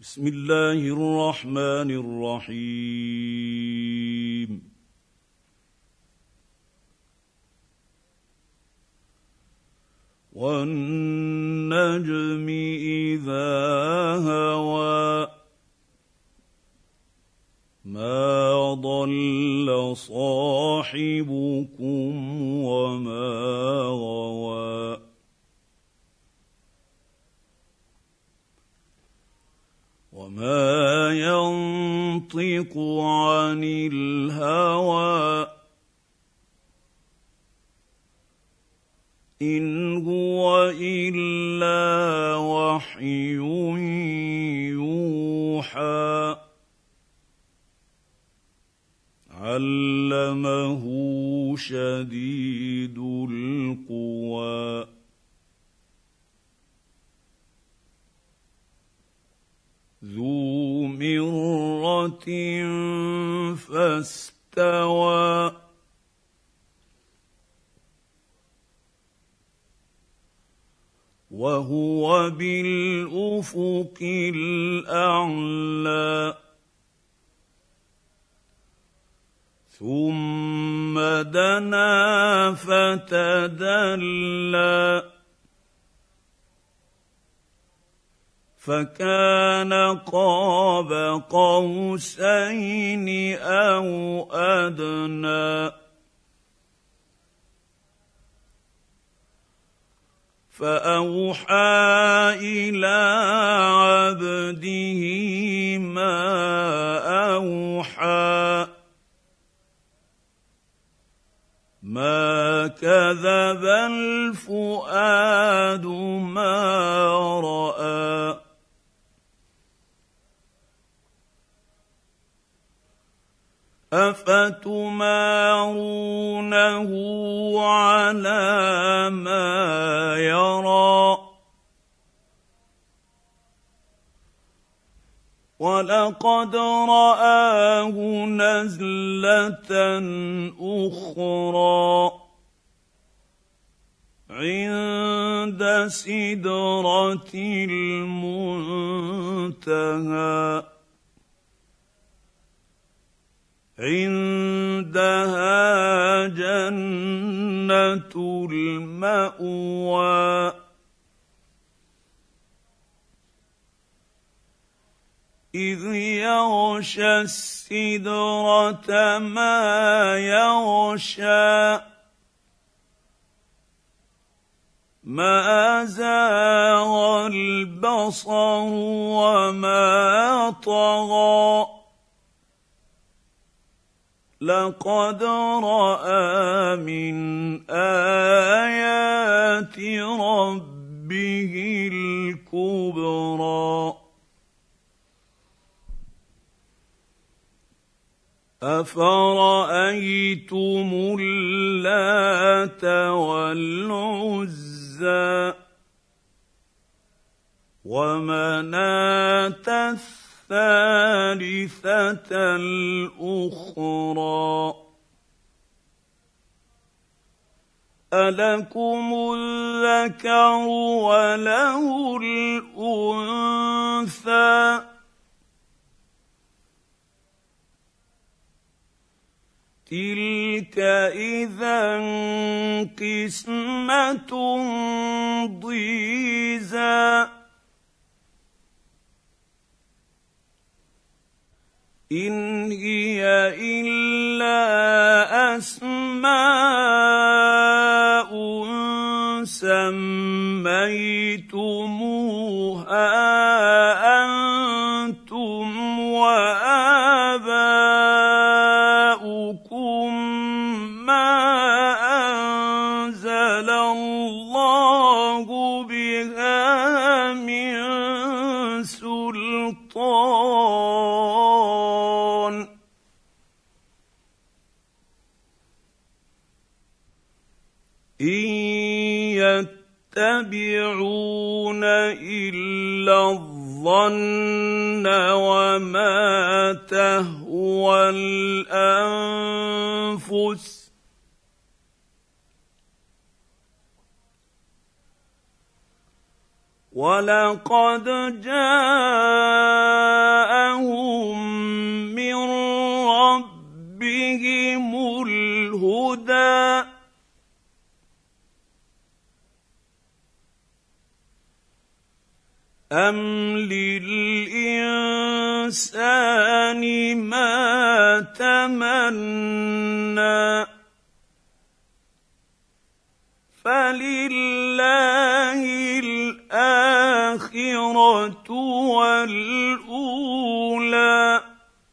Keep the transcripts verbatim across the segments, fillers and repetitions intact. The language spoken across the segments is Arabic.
بسم الله الرحمن الرحيم والنجم إذا هوى ما ضل صاحبكم وما غوى وما ينطق عن الهوى إن هو إلا وحي يوحى علمه شديد القوى ذو مرة فاستوى وهو بالأفق الأعلى ثم دنا فتدلى فكان قاب قوسين أو أدنى فأوحى إلى عبده ما أوحى ما كذب الفؤاد ما رأى أفتمارونه على ما يرى ولقد رآه نزلة أخرى عند سدرة المنتهى عندها جنة المأوى إذ يغشى السدرة ما يغشى ما زاغ البصر وما طغى لقد رأى من آيات ربه الكبرى أفرأيتم اللات والعزى ومناة الثالثة الأخرى ألكم الذكر وله الأنثى تلك إذا قسمة ضيزى إن هي إلا أسماء سميتموها أنتم وآباؤكم ما أنزل الله بها من سلطان إن يتبعون إلا الظن وما تهوى الأنفس ولقد جاءهم من ربهم الهدى أم للإنسان ما تمنى فلله الآخرة والأولى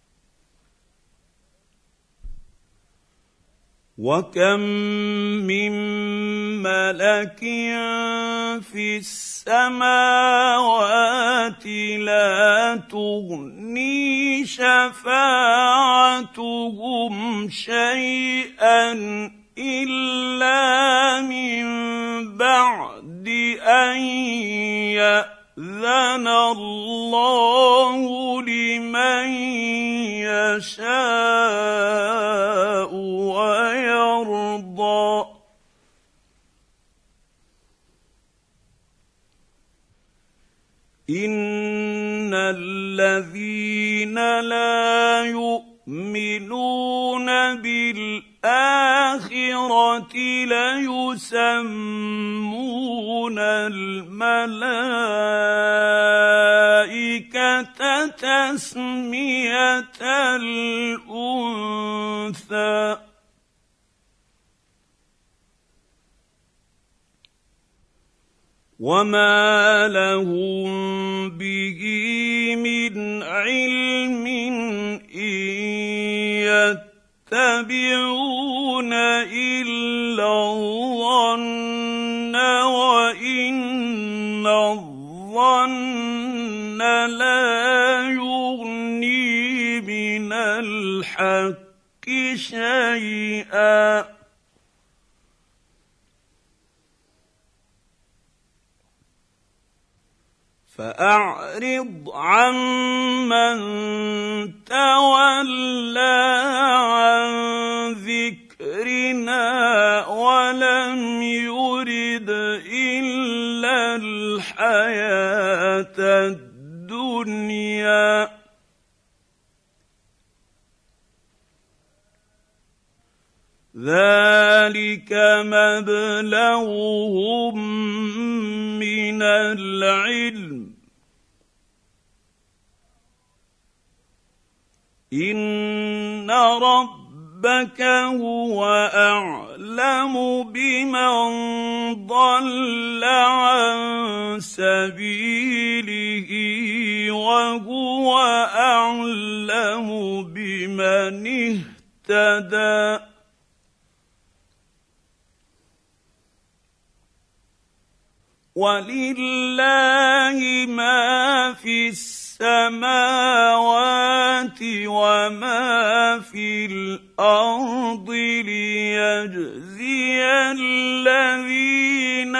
وكم من ملك في السماوات لا تغني شفاعتهم شيئا إلا من بعد أن يأذن الله لمن يشاء ويرضى إن الذين لا يؤمنون بالآخرة ليسمون الملائكة تسمية الأنثى وما لهم به من علم إن يتبعون إلا الظن وإن الظن لا يغني من الحق شيئا فأعرض عمن تولى عن ذكرنا ولم يرد إلا الحياة الدنيا ذلك مبلغهم من العلم إن ربك هو أعلم بمن ضل عن سبيله وهو أعلم بمن اهتدى ولله ما في السماوات وما في الأرض ليجزي الذين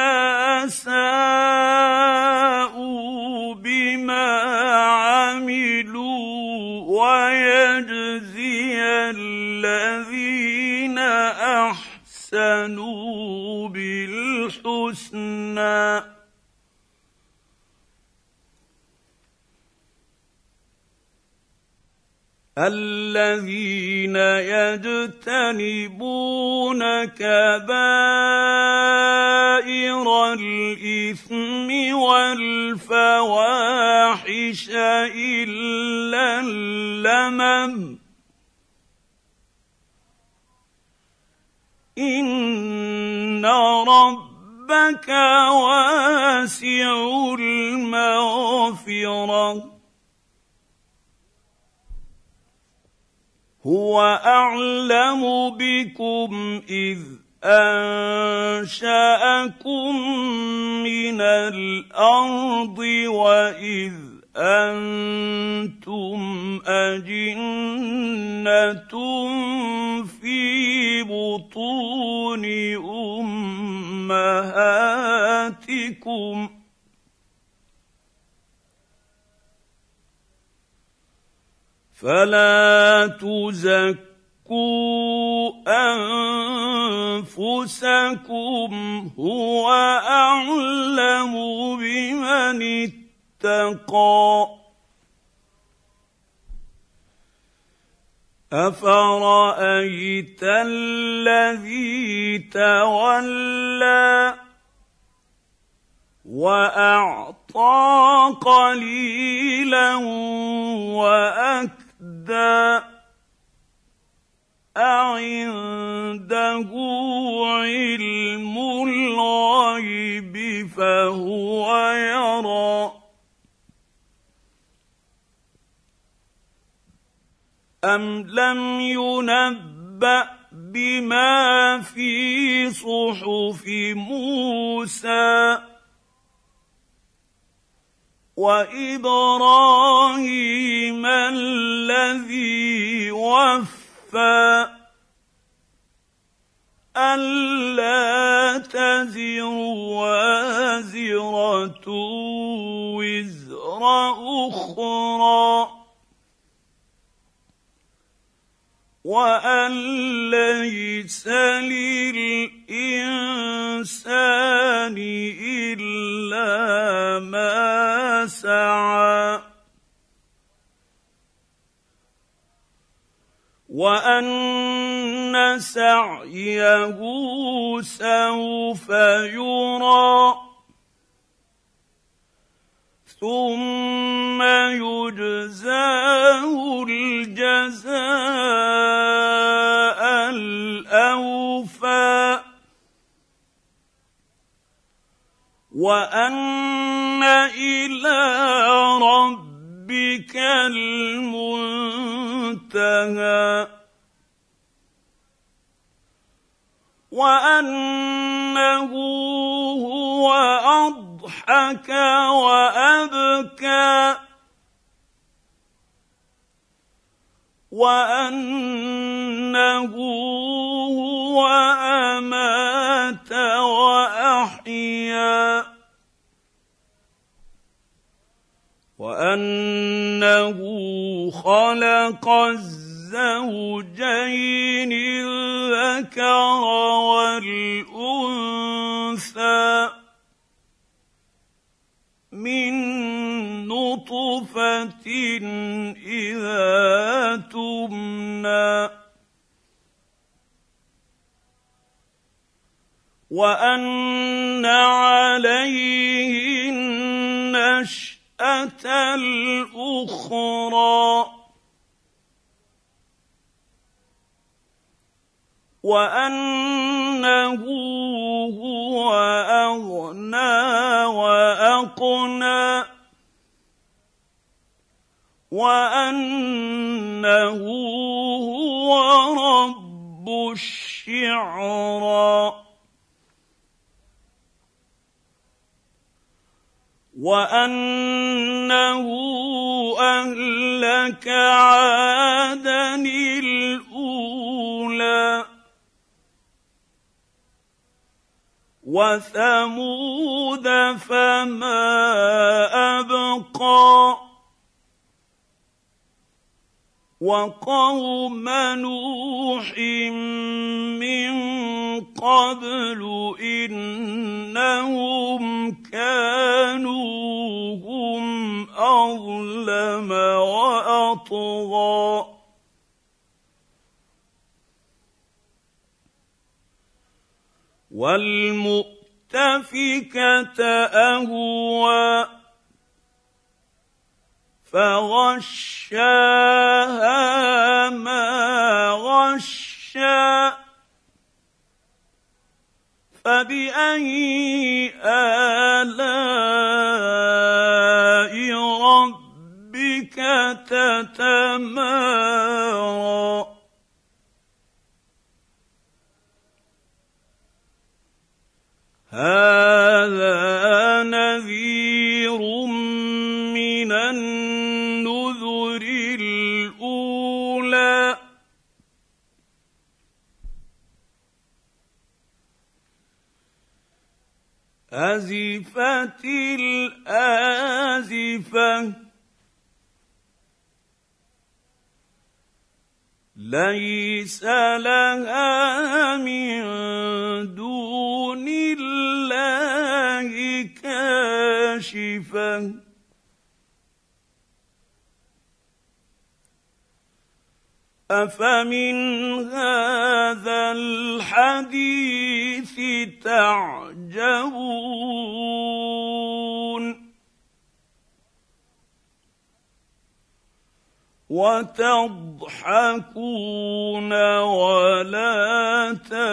أساءوا بما عملوا ويجزي الذين أحسنوا بالحسنى الذين يجتنبون كبائر الإثم والفواحش إلا اللمم إن ربك واسع المغفرة هو أعلم بكم إذ أنشأكم من الأرض وإذ أنتم أجنة في بطون أمهاتكم فلا تزكوا أنفسكم هو أعلم بمن واتقى أفرأيت الذي تولى وأعطى قليلا وأكدى أعنده علم الغيب فهو يرى أم لم ينبأ بما في صحف موسى وإبراهيم الذي وفى ألا تزر وازرة وزر أخرى وأن ليس للإنسان إلا ما سعى وأن سعيه سوف يرى ثم يجزاه الجزاء الأوفى وأن إلى ربك المنتهى وأنه هو أضحك وأبكى وأنه هو أمات وأحيا وأنه خلق الزوجين الذكر والأنثى من نطفة إذا تمنى وأن عليه النشأة الأخرى وأنه هو أغنى وأقنى وأنه هو رب الشعرى وأنه أهلك عادا الأولى وثمود فما أبقى وقوم نوح من قبل إنهم كانوا هم أظلم وأطغى والمؤتفكة أهوى فغشاها ما غشى فبأي آلاء ربك تتمارى هذا نذير من النذر الأولى أزفت الآزفة ليس لها من دون الله كاشفة أفمن هذا الحديث تعجبون وتضحكون ولا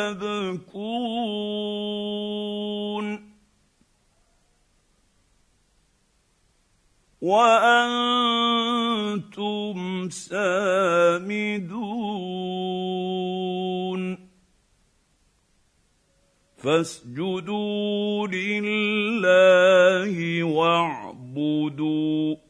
تبكون وأنتم سامدون فاسجدوا لله واعبدوا